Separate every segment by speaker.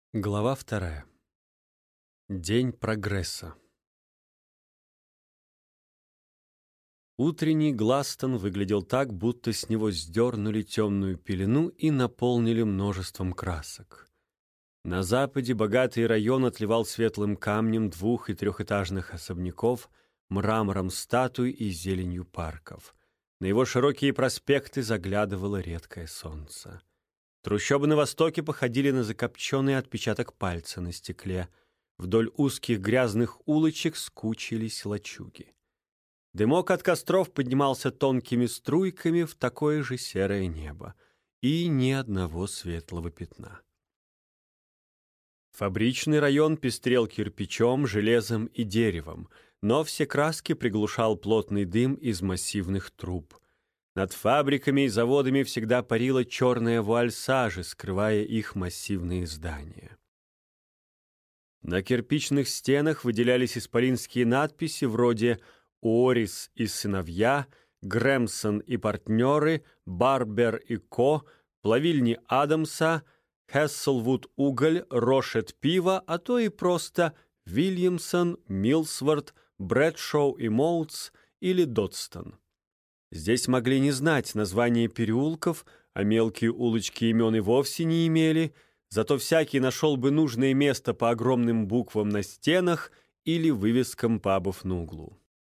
Speaker 1: Глава 2. День прогресса. Утренний Гластон выглядел так, будто с него сдернули темную пелену и наполнили множеством красок. На западе богатый район отливал светлым камнем двух- и трехэтажных особняков, мрамором статуй и зеленью парков. На его широкие проспекты заглядывало редкое солнце. Трущобы на востоке походили на закопченный отпечаток пальца на стекле. Вдоль узких грязных улочек скучились лачуги. Дымок от костров поднимался тонкими струйками в такое же серое небо. И ни одного светлого пятна. Фабричный район пестрел кирпичом, железом и деревом, но все краски приглушал плотный дым из массивных труб. Над фабриками и заводами всегда парила черная вуаль сажи, скрывая их массивные здания. На кирпичных стенах выделялись исполинские надписи вроде «Уоррис и сыновья», «Грэмсон и партнеры», «Барбер и Ко», «Плавильни Адамса», «Хесселвуд уголь», «Рошет пиво», а то и просто «Вильямсон», «Милсворт», «Брэдшоу и Моутс» или «Додстон». Здесь могли не знать названия переулков, а мелкие улочки имен и вовсе не имели, зато всякий нашел бы нужное место по огромным буквам на стенах или вывескам пабов на углу.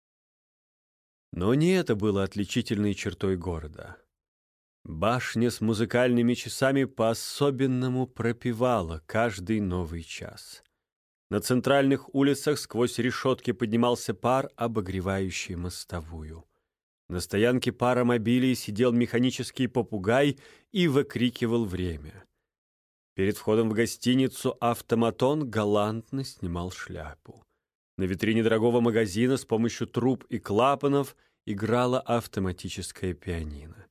Speaker 1: Но не это было отличительной чертой города. Башня с музыкальными часами по-особенному пропевала каждый новый час. На центральных улицах сквозь решетки поднимался пар, обогревающий мостовую. На стоянке паромобилей сидел механический попугай и выкрикивал время. Перед входом в гостиницу автоматон галантно снимал шляпу. На витрине дорогого магазина с помощью труб и клапанов играла автоматическая пианино.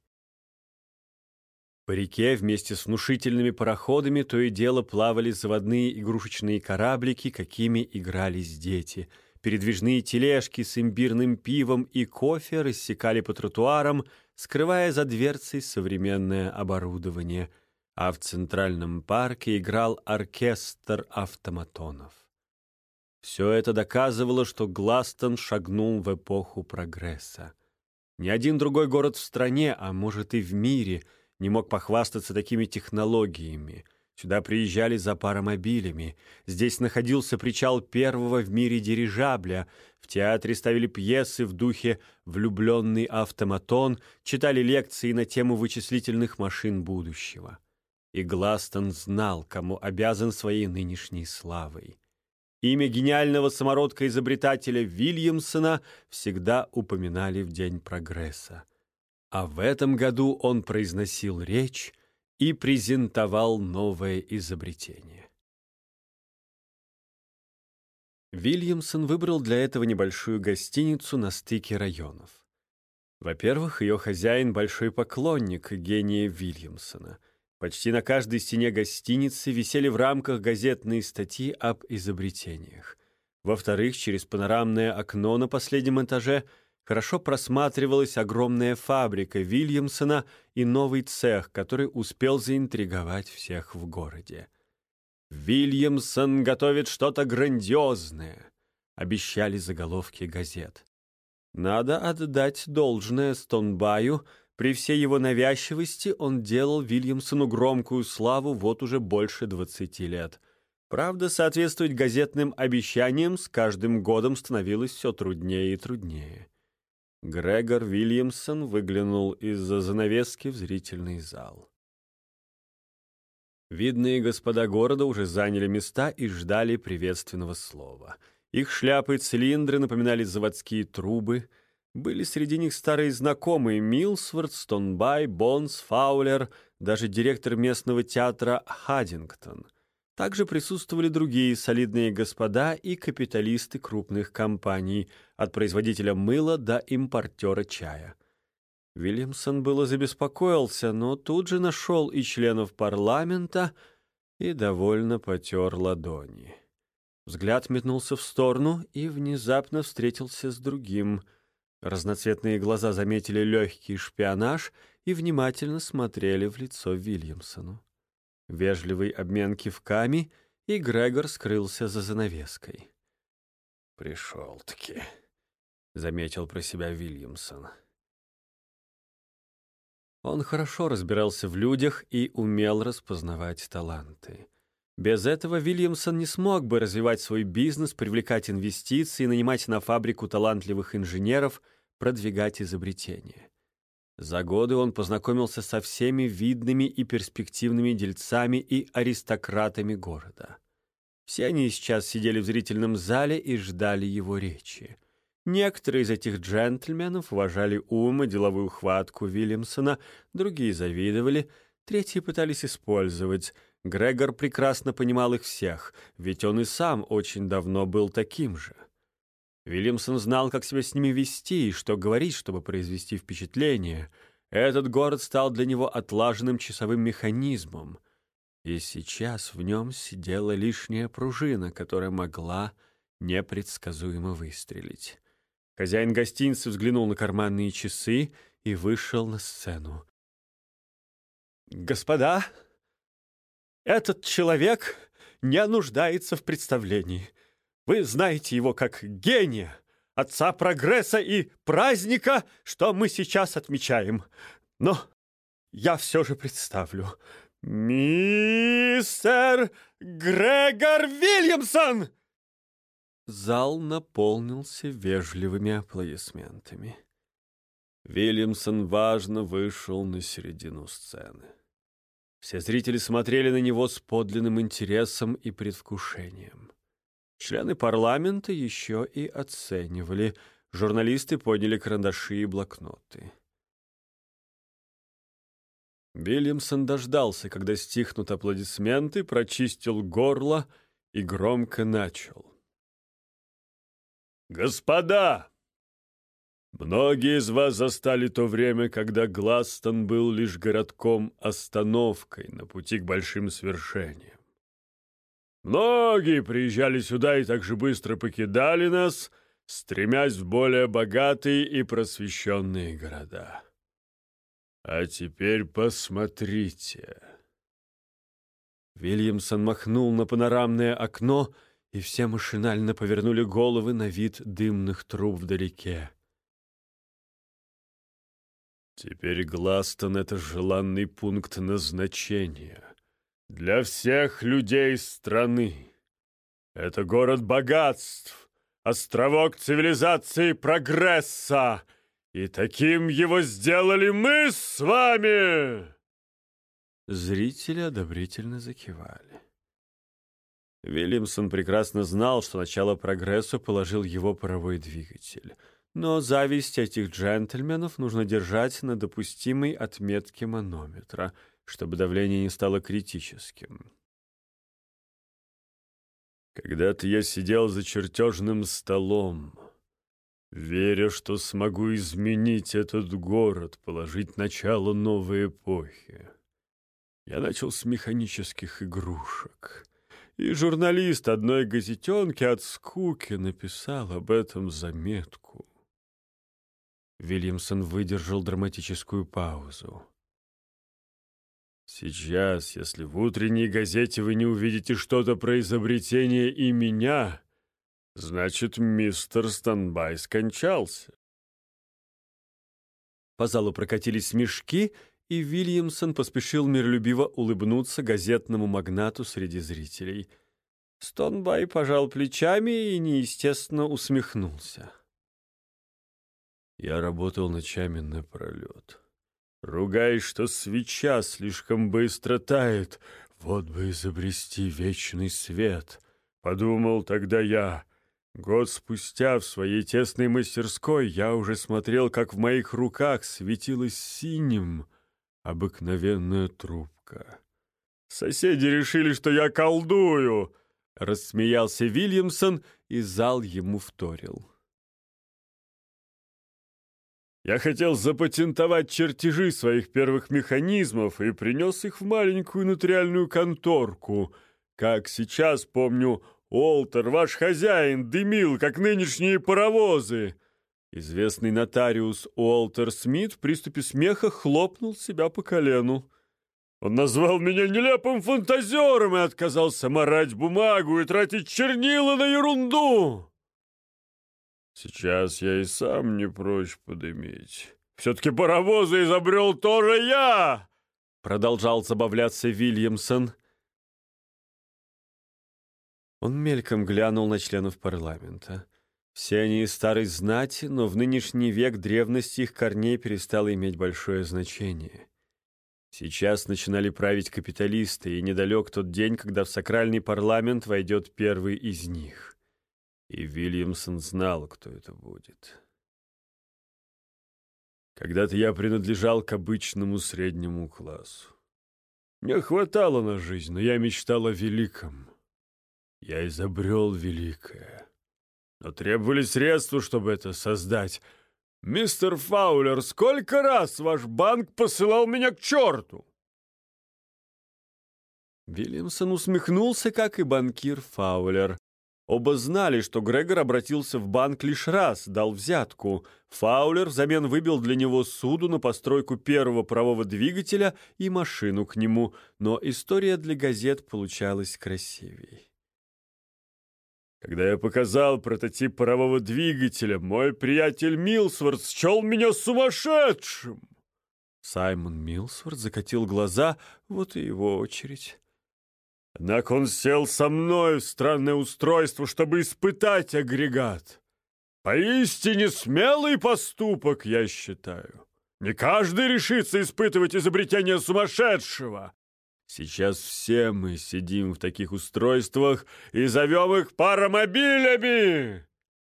Speaker 1: По реке вместе с внушительными пароходами то и дело плавали заводные игрушечные кораблики, какими игрались дети — передвижные тележки с имбирным пивом и кофе рассекали по тротуарам, скрывая за дверцей современное оборудование, а в Центральном парке играл оркестр автоматонов. Все это доказывало, что Гластон шагнул в эпоху прогресса. Ни один другой город в стране, а может и в мире, не мог похвастаться такими технологиями. Сюда приезжали за паромобилями. Здесь находился причал первого в мире дирижабля. В театре ставили пьесы в духе «Влюбленный автоматон», читали лекции на тему вычислительных машин будущего. И Гластон знал, кому обязан своей нынешней славой. Имя гениального самородка-изобретателя Вильямсона всегда упоминали в День прогресса. А в этом году он произносил речь и презентовал новое изобретение. Вильямсон выбрал для этого небольшую гостиницу на стыке районов. Во-первых, ее хозяин — большой поклонник гения Вильямсона. Почти на каждой стене гостиницы висели в рамках газетные статьи об изобретениях. Во-вторых, через панорамное окно на последнем этаже хорошо просматривалась огромная фабрика Вильямсона и новый цех, который успел заинтриговать всех в городе. «Вильямсон готовит что-то грандиозное», — обещали заголовки газет. Надо отдать должное Стонбаю. При всей его навязчивости он делал Вильямсону громкую славу вот уже больше 20 лет. Правда, соответствовать газетным обещаниям с каждым годом становилось все труднее и труднее. Грегор Вильямсон выглянул из-за занавески в зрительный зал. Видные господа города уже заняли места и ждали приветственного слова. Их шляпы и цилиндры напоминали заводские трубы. Были среди них старые знакомые: Милсворт, Стонбай, Бонс, Фаулер, даже директор местного театра Хаддингтон. Также присутствовали другие солидные господа и капиталисты крупных компаний, от производителя мыла до импортера чая. Вильямсон было забеспокоился, но тут же нашел и членов парламента и довольно потер ладони. Взгляд метнулся в сторону и внезапно встретился с другим. Разноцветные глаза заметили легкий шпионаж и внимательно смотрели в лицо Вильямсону. Вежливый обмен кивками, и Грегор скрылся за занавеской.
Speaker 2: «Пришел-таки», — заметил про себя Вильямсон.
Speaker 1: Он хорошо разбирался в людях и умел распознавать таланты. Без этого Вильямсон не смог бы развивать свой бизнес, привлекать инвестиции, нанимать на фабрику талантливых инженеров, продвигать изобретения. За годы он познакомился со всеми видными и перспективными дельцами и аристократами города. Все они сейчас сидели в зрительном зале и ждали его речи. Некоторые из этих джентльменов уважали ум и деловую хватку Вильямсона, другие завидовали, третьи пытались использовать. Грегор прекрасно понимал их всех, ведь он и сам очень давно был таким же. Вильямсон знал, как себя с ними вести и что говорить, чтобы произвести впечатление. Этот город стал для него отлаженным часовым механизмом, и сейчас в нем сидела лишняя пружина, которая могла непредсказуемо выстрелить. Хозяин гостиницы взглянул на карманные часы и вышел на сцену. «Господа, этот человек не нуждается в представлении. Вы знаете его как гения, отца прогресса и праздника, что мы сейчас отмечаем. Но я все же представлю. Мистер Грегор Вильямсон!» Зал наполнился вежливыми аплодисментами. Вильямсон важно вышел на середину сцены. Все зрители смотрели на него с подлинным интересом и предвкушением. Члены парламента еще и оценивали. Журналисты подняли карандаши и блокноты. Вильямсон дождался, когда стихнут аплодисменты, прочистил горло и громко начал. «Господа! Многие из вас застали то время, когда Гластон был лишь городком-остановкой на пути к большим свершениям. Многие приезжали сюда и так же быстро покидали нас, стремясь в более богатые и просвещенные города. А теперь посмотрите». Вильямсон махнул на панорамное окно, и все машинально повернули головы на вид дымных труб вдалеке. Теперь Гластон — это желанный пункт назначения для всех людей страны. Это город богатств, островок цивилизации и прогресса, и таким его сделали мы с вами!» Зрители одобрительно закивали. Вильямсон прекрасно знал, что начало прогрессу положил его паровой двигатель. Но зависть этих джентльменов нужно держать на допустимой отметке манометра, чтобы давление не стало критическим. Когда-то я сидел за чертежным столом, веря, что смогу изменить этот город, положить начало новой эпохи. Я начал с механических игрушек. И журналист одной газетенки от скуки написал об этом заметку. Вильямсон выдержал драматическую паузу. «Сейчас, если в утренней газете вы не увидите что-то про изобретение и меня, значит, мистер Станбай скончался». По залу прокатились смешки, и Вильямсон поспешил миролюбиво улыбнуться газетному магнату среди зрителей. Станбай пожал плечами и неестественно усмехнулся. Я работал ночами напролет, ругаясь, что свеча слишком быстро тает. Вот бы изобрести вечный свет, подумал тогда я. Год спустя в своей тесной мастерской я уже смотрел, как в моих руках светилась синим обыкновенная трубка. Соседи решили, что я колдую. Рассмеялся Вильямсон, и зал ему вторил. Я хотел запатентовать чертежи своих первых механизмов и принес их в маленькую нотариальную конторку. Как сейчас помню, Уолтер, ваш хозяин, дымил, как нынешние паровозы. Известный нотариус Уолтер Смит в приступе смеха хлопнул себя по колену. Он назвал меня нелепым фантазером и отказался марать бумагу и тратить чернила на ерунду. Сейчас я и сам не прочь подымить. Все-таки паровозы изобрел тоже я!» Продолжал забавляться Вильямсон. Он мельком глянул на членов парламента. Все они из старой знати, но в нынешний век древности их корней перестало иметь большое значение. Сейчас начинали править капиталисты, и недалек тот день, когда в сакральный парламент войдет первый из них. И Вильямсон знал, кто это будет. Когда-то я принадлежал к обычному среднему классу. Мне хватало на жизнь, но я мечтал о великом. Я изобрел великое. Но требовались средства, чтобы это создать. «Мистер Фаулер, сколько раз ваш банк посылал меня к черту?» Вильямсон усмехнулся, как и банкир Фаулер. Оба знали, что Грегор обратился в банк лишь раз, дал взятку. Фаулер взамен выбил для него суду на постройку первого парового двигателя и машину к нему, но история для газет получалась красивей. Когда я показал прототип парового двигателя, мой приятель Милсворт счел меня сумасшедшим. Саймон Милсворт закатил глаза, вот и его очередь. Однако он сел со мной в странное устройство, чтобы испытать агрегат. Поистине смелый поступок, я считаю. Не каждый решится испытывать изобретение сумасшедшего. Сейчас все мы сидим в таких устройствах и зовем их паромобилями.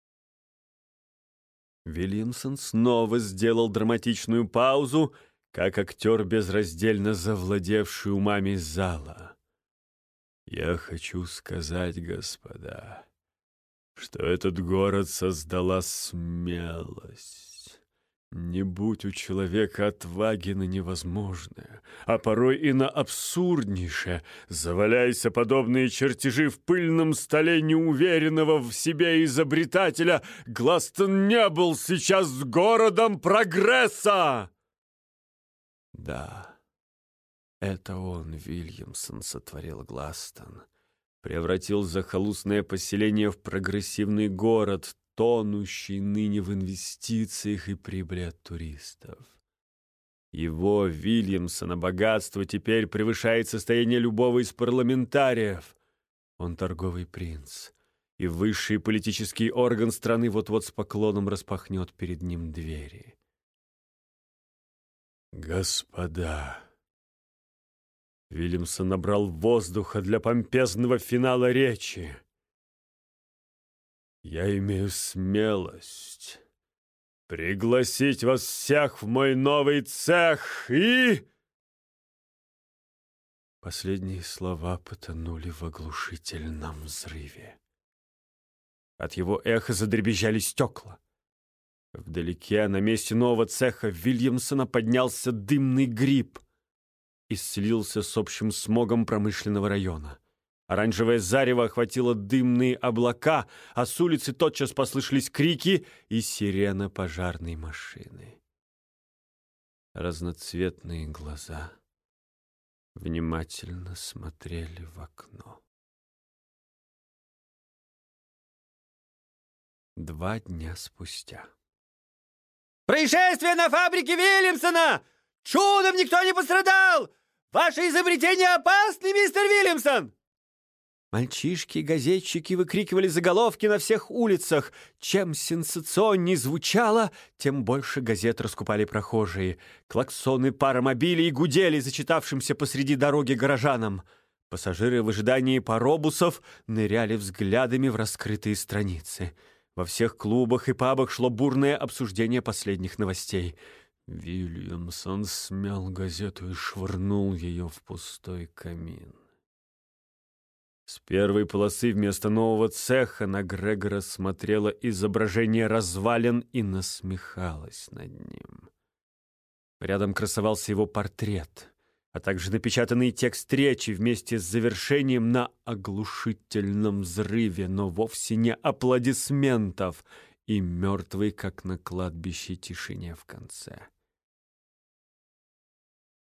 Speaker 1: Вильямсон снова сделал драматичную паузу, как актер, безраздельно завладевший умами зала. Я хочу сказать, господа, что этот город создала смелость. Не будь у человека отваги на невозможное, а порой и на абсурднейшее, заваляйся подобные чертежи в пыльном столе неуверенного в себе изобретателя, Гластон не был сейчас городом прогресса. Да, это он, Вильямсон, сотворил Гластон, превратил захолустное поселение в прогрессивный город, тонущий ныне в инвестициях и прибыли от туристов. Его, Вильямсона, богатство теперь превышает состояние любого из парламентариев. Он торговый принц, и высший политический орган страны вот-вот с поклоном распахнет перед ним двери. Господа! Вильямсон набрал воздуха для помпезного финала речи. Я имею смелость пригласить вас всех в мой новый цех и...» Последние слова потонули в оглушительном взрыве. От его эха задребезжали стекла. Вдалеке, на месте нового цеха Вильямсона, поднялся дымный гриб и слился с общим смогом промышленного района. Оранжевое зарево охватило дымные облака, а с улицы тотчас послышались крики и сирена пожарной машины. Разноцветные глаза внимательно смотрели в окно. 2 дня спустя.
Speaker 3: «Происшествие на фабрике Вильямсона! Чудом никто не пострадал! Ваше изобретение опасны, мистер Вильямсон!»
Speaker 1: Мальчишки и газетчики выкрикивали заголовки на всех улицах. Чем сенсационней звучало, тем больше газет раскупали прохожие. Клаксоны паромобилей гудели зачитавшимся посреди дороги горожанам. Пассажиры в ожидании паробусов ныряли взглядами в раскрытые страницы. Во всех клубах и пабах шло бурное обсуждение последних новостей. Вильямсон смял газету и швырнул ее в пустой камин. С первой полосы вместо нового цеха на Грегора смотрело изображение развалин и насмехалось над ним. Рядом красовался его портрет, а также напечатанный текст речи вместе с завершением на оглушительном взрыве, но вовсе не аплодисментов, и мертвый, как на кладбище, тишине в конце.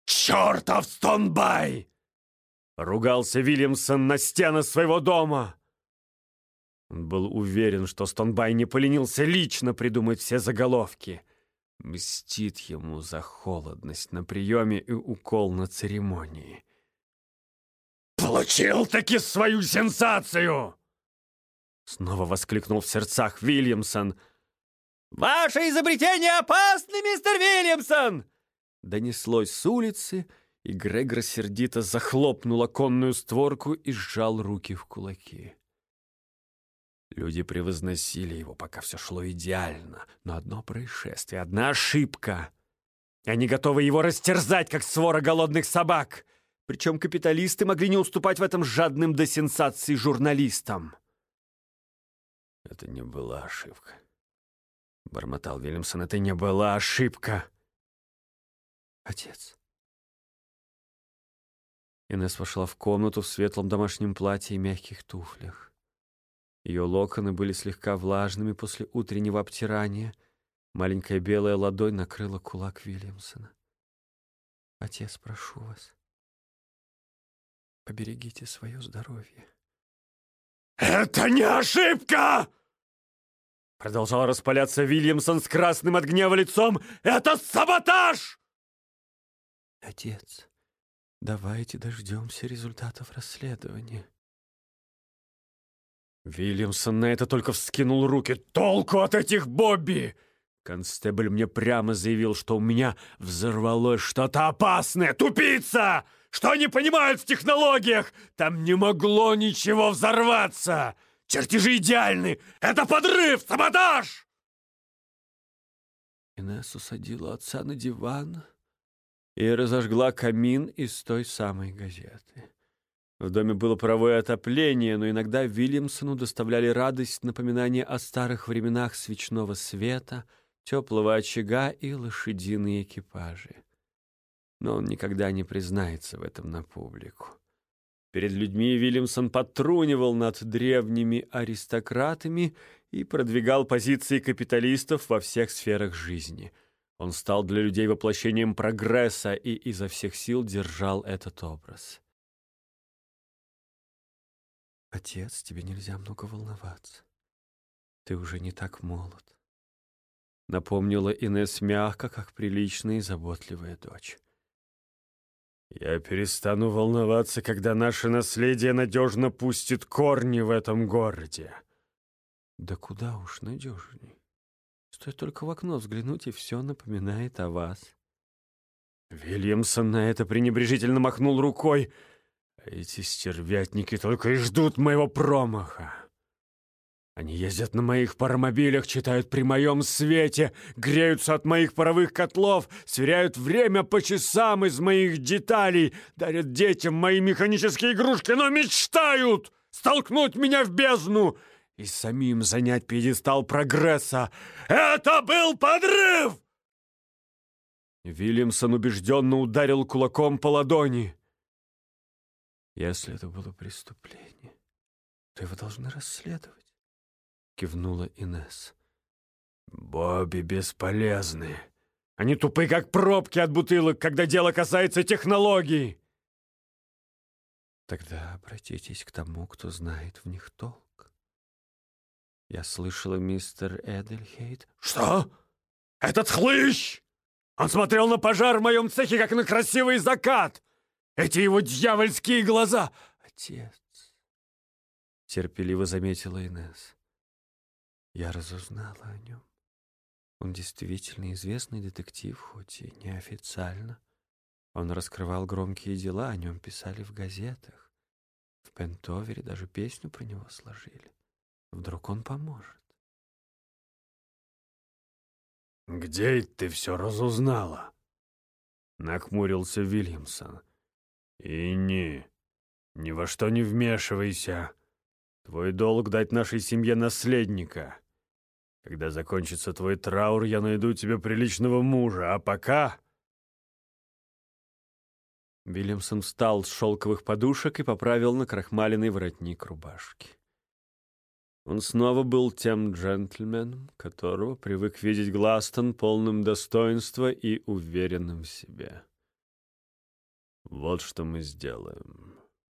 Speaker 1: «Чертов Стонбай!» — ругался Вильямсон на стены своего дома. Он был уверен, что Стонбай не поленился лично придумать все заголовки. Мстит ему за холодность на приеме и укол на церемонии. «Получил-таки свою сенсацию!» Снова воскликнул в сердцах Вильямсон.
Speaker 3: «Ваше изобретение опасно, мистер Вильямсон!»
Speaker 1: Донеслось с улицы, и Грегор сердито захлопнул оконную створку и сжал руки в кулаки. Люди превозносили его, пока все шло идеально, но одно происшествие, одна ошибка. Они готовы его растерзать, как свора голодных собак. Причем капиталисты могли не уступать в этом жадным до сенсаций журналистам. «Это не была ошибка», — бормотал Вильямсон. «Это не была ошибка». «Отец». Инесс вошла в комнату в светлом домашнем платье и мягких туфлях. Ее локоны были слегка влажными после утреннего обтирания. Маленькая белая ладонь накрыла кулак Вильямсона. «Отец, прошу вас, поберегите свое здоровье». «Это не ошибка!» Продолжал распаляться Вильямсон с красным от гнева лицом. «Это саботаж!» «Отец, давайте дождемся результатов расследования». Вильямсон на это только вскинул руки. «Толку от этих Бобби!» Констебль мне прямо заявил, что у меня взорвалось что-то опасное. «Тупица! Что они понимают в технологиях? Там не могло ничего взорваться! Чертежи идеальны! Это подрыв! Саботаж!» Инесс усадила отца на диван и разожгла камин из той самой газеты. В доме было паровое отопление, но иногда Вильямсону доставляли радость напоминания о старых временах свечного света, теплого очага и лошадиные экипажи. Но он никогда не признается в этом на публику. Перед людьми Вильямсон подтрунивал над древними аристократами и продвигал позиции капиталистов во всех сферах жизни. Он стал для людей воплощением прогресса и изо всех сил держал этот образ. «Отец, тебе нельзя много волноваться. Ты уже не так молод», — напомнила Инесс мягко, как приличная и заботливая дочь. «Я перестану волноваться, когда наше наследие надежно пустит корни в этом городе». «Да куда уж надежней. Стоит только в окно взглянуть, и все напоминает о вас». Вильямсон на это пренебрежительно махнул рукой. «Эти стервятники только и ждут моего промаха. Они ездят на моих паромобилях, читают при моем свете, греются от моих паровых котлов, сверяют время по часам из моих деталей, дарят детям мои механические игрушки, но мечтают столкнуть меня в бездну и самим занять пьедестал прогресса. Это был подрыв!» Вильямсон убежденно ударил кулаком по ладони. «Если это было преступление, то его должны расследовать», — кивнула Инесс. «Бобби бесполезны. Они тупы, как пробки от бутылок, когда дело касается технологий». «Тогда обратитесь к тому, кто знает в них толк. Я слышала, мистер Эдельхейт...» «Что? Этот хлыщ! Он смотрел на пожар в моем цехе, как на красивый закат! Эти его дьявольские глаза!» «Отец», — терпеливо заметила Инесс, — «я разузнала о нем. Он действительно известный детектив, хоть и неофициально. Он раскрывал громкие дела, о нем писали в газетах. В Пентовере даже песню про него сложили. Вдруг он поможет». «Где ты все разузнала?» — нахмурился Вильямсон. «И ни во что не вмешивайся. Твой долг — дать нашей семье наследника. Когда закончится твой траур, я найду тебе приличного мужа, а пока...» Вильямсон встал с шелковых подушек и поправил накрахмаленный воротник рубашки. Он снова был тем джентльменом, которого привык видеть Гластон, полным достоинства и уверенным в себе.
Speaker 2: Вот что мы сделаем.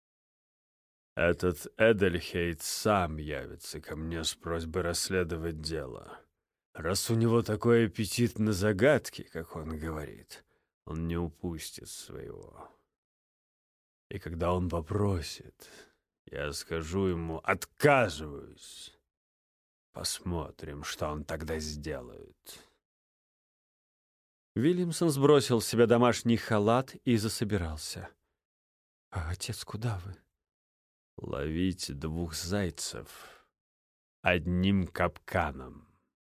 Speaker 2: Этот Эдельхейт сам явится ко мне с просьбой расследовать дело. Раз у него такой аппетит на загадки, как он говорит, он не упустит своего. И когда он попросит, я скажу ему «отказываюсь». Посмотрим, что он тогда сделает.
Speaker 1: Вильямсон сбросил с себя домашний халат и засобирался. «А отец, куда вы?»
Speaker 2: Ловить 2 зайцев одним капканом.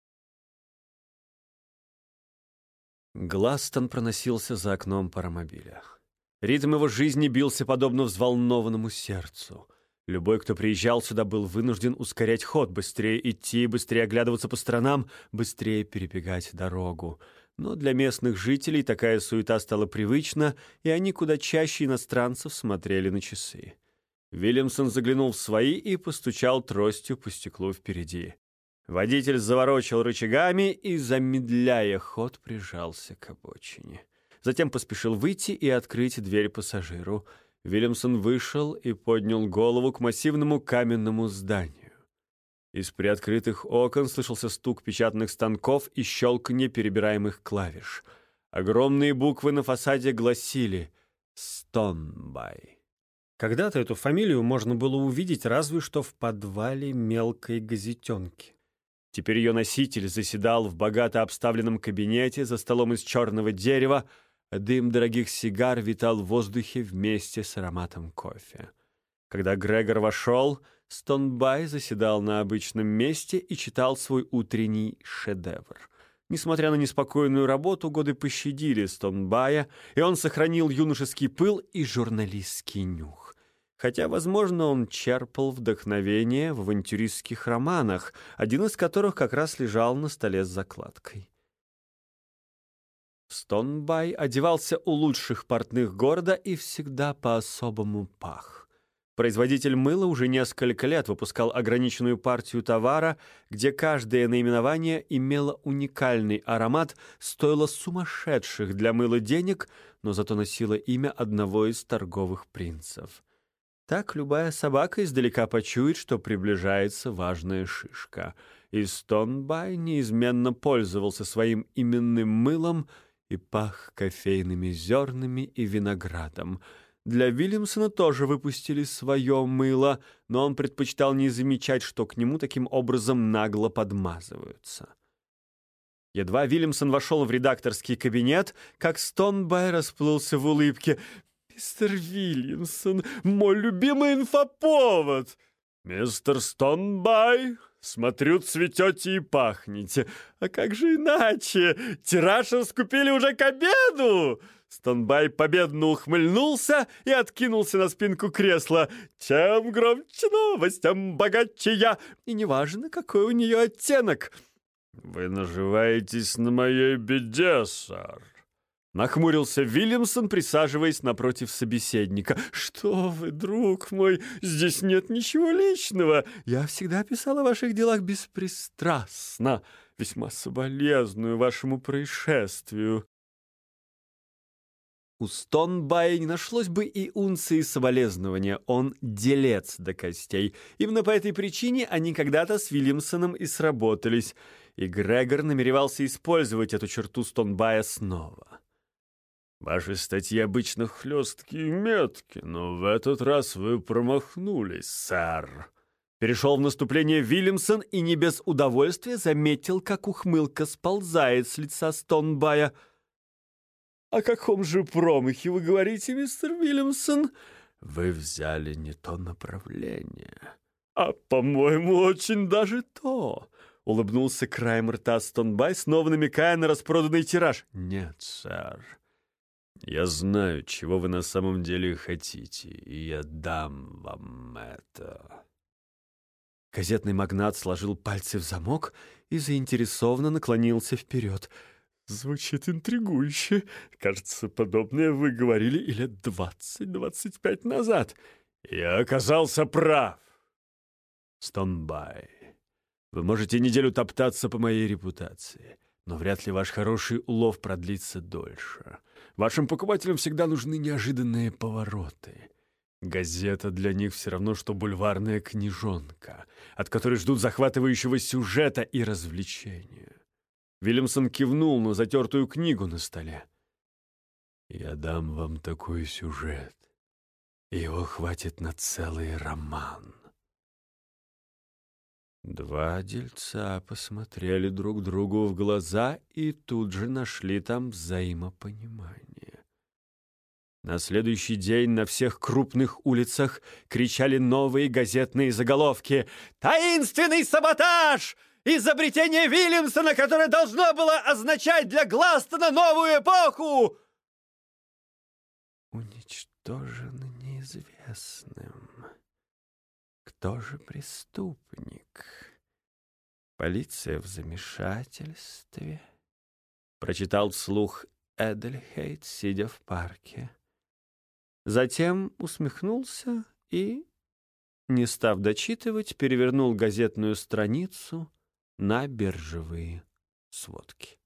Speaker 1: Гластон проносился за окном паромобиля. Ритм его жизни бился подобно взволнованному сердцу. Любой, кто приезжал сюда, был вынужден ускорять ход, быстрее идти, быстрее оглядываться по сторонам, быстрее перебегать дорогу. Но для местных жителей такая суета стала привычна, и они куда чаще иностранцев смотрели на часы. Вильямсон заглянул в свои и постучал тростью по стеклу впереди. Водитель заворочил рычагами и, замедляя ход, прижался к обочине. Затем поспешил выйти и открыть дверь пассажиру. Вильямсон вышел и поднял голову к массивному каменному зданию. Из приоткрытых окон слышался стук печатных станков и щелканье перебираемых клавиш. Огромные буквы на фасаде гласили «Стонбай». Когда-то эту фамилию можно было увидеть разве что в подвале мелкой газетенки. Теперь ее носитель заседал в богато обставленном кабинете за столом из черного дерева, а дым дорогих сигар витал в воздухе вместе с ароматом кофе. Когда Грегор вошел, Стонбай заседал на обычном месте и читал свой утренний шедевр. Несмотря на неспокойную работу, годы пощадили Стонбая, и он сохранил юношеский пыл и журналистский нюх. Хотя, возможно, он черпал вдохновение в авантюристских романах, один из которых как раз лежал на столе с закладкой. Стонбай одевался у лучших портных города и всегда по-особому пах. Производитель мыла уже несколько лет выпускал ограниченную партию товара, где каждое наименование имело уникальный аромат, стоило сумасшедших для мыла денег, но зато носило имя одного из торговых принцев. Так любая собака издалека почует, что приближается важная шишка. И Стонбай неизменно пользовался своим именным мылом и пах кофейными зернами и виноградом. Для Вильямсона тоже выпустили свое мыло, но он предпочитал не замечать, что к нему таким образом нагло подмазываются. Едва Вильямсон вошел в редакторский кабинет, как Стонбай расплылся в улыбке. «Мистер Вильямсон, мой любимый инфоповод!» «Мистер Стонбай, смотрю, цветете и пахнете. А как же иначе? Тираж раскупили уже к обеду!» Стонбай победно ухмыльнулся и откинулся на спинку кресла. «Чем громче новость, тем богаче я, и неважно, какой у нее оттенок». «Вы наживаетесь на моей беде, сэр», — нахмурился Вильямсон, присаживаясь напротив собеседника. «Что вы, друг мой, здесь нет ничего личного. Я всегда писал о ваших делах беспристрастно. Весьма соболезную вашему происшествию». У Стонбая не нашлось бы и унции соболезнования, он делец до костей. Именно по этой причине они когда-то с Вильямсоном и сработались, и Грегор намеревался использовать эту черту Стонбая снова. «Ваши статьи обычно хлесткие и меткие, но в этот раз вы промахнулись, сэр». Перешел в наступление Вильямсон и не без удовольствия заметил, как ухмылка сползает с лица Стонбая. «О каком же промахе вы говорите, мистер Вильямсон?» «Вы взяли не то направление». «А, по-моему, очень даже то», — улыбнулся краем рта Стонбай, снова намекая на распроданный тираж. «Нет, сэр. Я знаю, чего вы на самом деле хотите, и я дам вам это». Газетный магнат сложил пальцы в замок и заинтересованно наклонился вперед. «Звучит интригующе. Кажется, подобное вы говорили и лет 20-25 назад. Я оказался прав. Стонбай, вы можете неделю топтаться по моей репутации,
Speaker 2: но вряд ли ваш хороший улов продлится дольше. Вашим покупателям всегда нужны неожиданные повороты. Газета для них все равно, что бульварная книжонка, от которой ждут захватывающего сюжета и развлечения. Вильямсон кивнул на затертую книгу на столе. «Я дам вам такой сюжет, и его хватит на целый роман».
Speaker 1: Два дельца посмотрели друг другу в глаза и тут же нашли там взаимопонимание. На следующий день на всех крупных улицах кричали новые газетные заголовки:
Speaker 3: «Таинственный саботаж! Изобретение Вильямсона, которое должно было означать для Гластона новую эпоху!»
Speaker 1: «Уничтожено неизвестным. Кто же преступник? Полиция в замешательстве», — прочитал вслух Эдельхейт, сидя в парке. Затем усмехнулся и, не став дочитывать, перевернул газетную страницу на биржевые сводки.